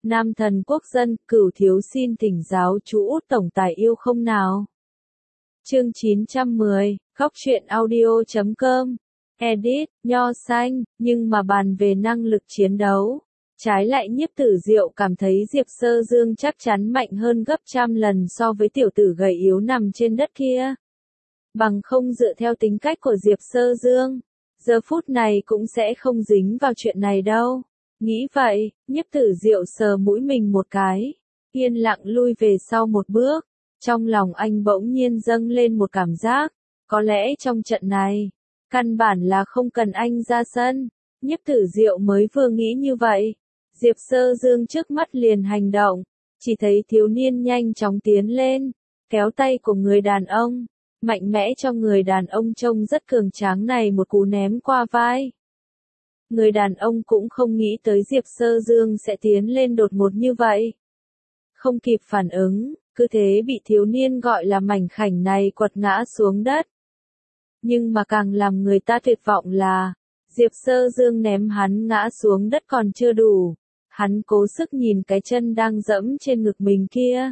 Nam thần quốc dân, Cửu thiếu xin thỉnh giáo chú Út tổng tài yêu không nào. Chương 910, goctruyện.audio.com. Edit, Nho Xanh, nhưng mà bàn về năng lực chiến đấu. Trái lại Nhiếp Tử Diệu cảm thấy Diệp Sơ Dương chắc chắn mạnh hơn gấp trăm lần so với tiểu tử gầy yếu nằm trên đất kia. Bằng không dựa theo tính cách của Diệp Sơ Dương, giờ phút này cũng sẽ không dính vào chuyện này đâu. Nghĩ vậy, Nhiếp Tử Diệu sờ mũi mình một cái, yên lặng lui về sau một bước. Trong lòng anh bỗng nhiên dâng lên một cảm giác, có lẽ trong trận này, căn bản là không cần anh ra sân. Nhiếp Tử Diệu mới vừa nghĩ như vậy, Diệp Sơ Dương trước mắt liền hành động, chỉ thấy thiếu niên nhanh chóng tiến lên, kéo tay của người đàn ông, mạnh mẽ cho người đàn ông trông rất cường tráng này một cú ném qua vai. Người đàn ông cũng không nghĩ tới Diệp Sơ Dương sẽ tiến lên đột ngột như vậy. Không kịp phản ứng, cứ thế bị thiếu niên gọi là mảnh khảnh này quật ngã xuống đất. Nhưng mà càng làm người ta tuyệt vọng là, Diệp Sơ Dương ném hắn ngã xuống đất còn chưa đủ. Hắn cố sức nhìn cái chân đang dẫm trên ngực mình kia.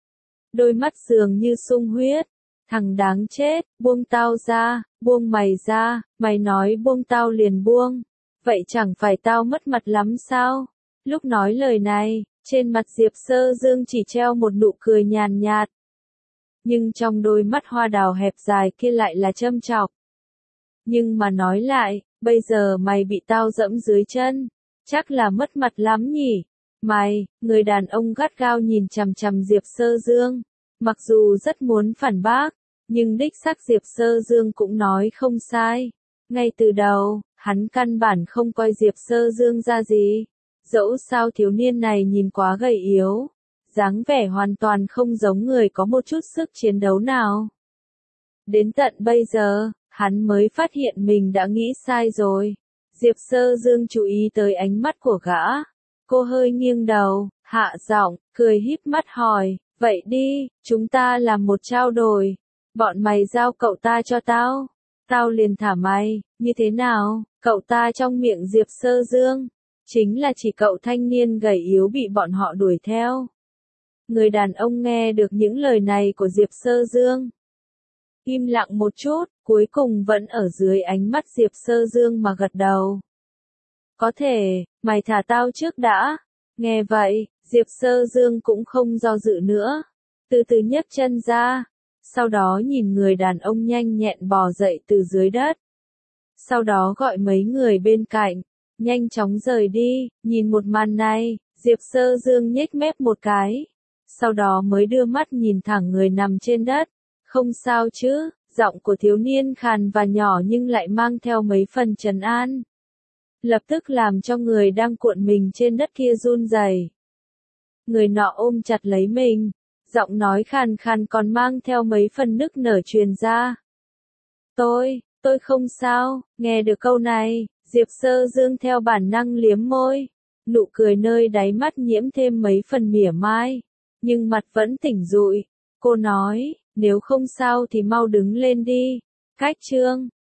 Đôi mắt dường như sung huyết. Thằng đáng chết, buông tao ra, buông mày ra, mày nói buông tao liền buông. Vậy chẳng phải tao mất mặt lắm sao? Lúc nói lời này, trên mặt Diệp Sơ Dương chỉ treo một nụ cười nhàn nhạt. Nhưng trong đôi mắt hoa đào hẹp dài kia lại là châm chọc. Nhưng mà nói lại, bây giờ mày bị tao dẫm dưới chân, chắc là mất mặt lắm nhỉ? Mày, người đàn ông gắt gao nhìn chằm chằm Diệp Sơ Dương. Mặc dù rất muốn phản bác, nhưng đích xác Diệp Sơ Dương cũng nói không sai. Ngay từ đầu, hắn căn bản không coi Diệp Sơ Dương ra gì. Dẫu sao thiếu niên này nhìn quá gầy yếu, dáng vẻ hoàn toàn không giống người có một chút sức chiến đấu nào. Đến tận bây giờ, hắn mới phát hiện mình đã nghĩ sai rồi. Diệp Sơ Dương chú ý tới ánh mắt của gã. Cô hơi nghiêng đầu, hạ giọng, cười híp mắt hỏi, vậy đi, chúng ta làm một trao đổi. Bọn mày giao cậu ta cho tao, tao liền thả mày, như thế nào? Cậu ta trong miệng Diệp Sơ Dương, chính là chỉ cậu thanh niên gầy yếu bị bọn họ đuổi theo. Người đàn ông nghe được những lời này của Diệp Sơ Dương, im lặng một chút, cuối cùng vẫn ở dưới ánh mắt Diệp Sơ Dương mà gật đầu. Có thể, mày thả tao trước đã. Nghe vậy, Diệp Sơ Dương cũng không do dự nữa, từ từ nhấc chân ra, sau đó nhìn người đàn ông nhanh nhẹn bò dậy từ dưới đất. Sau đó gọi mấy người bên cạnh, nhanh chóng rời đi. Nhìn một màn này, Diệp Sơ Dương nhếch mép một cái, sau đó mới đưa mắt nhìn thẳng người nằm trên đất. Không sao chứ? Giọng của thiếu niên khàn và nhỏ nhưng lại mang theo mấy phần trấn an. Lập tức làm cho người đang cuộn mình trên đất kia run rẩy. Người nọ ôm chặt lấy mình, giọng nói khàn khàn còn mang theo mấy phần nức nở truyền ra. Tôi không sao. Nghe được câu này, Diệp Sơ Dương theo bản năng liếm môi. Nụ cười nơi đáy mắt nhiễm thêm mấy phần mỉa mai, nhưng mặt vẫn tỉnh rụi. Cô nói, nếu không sao thì mau đứng lên đi. Cách chương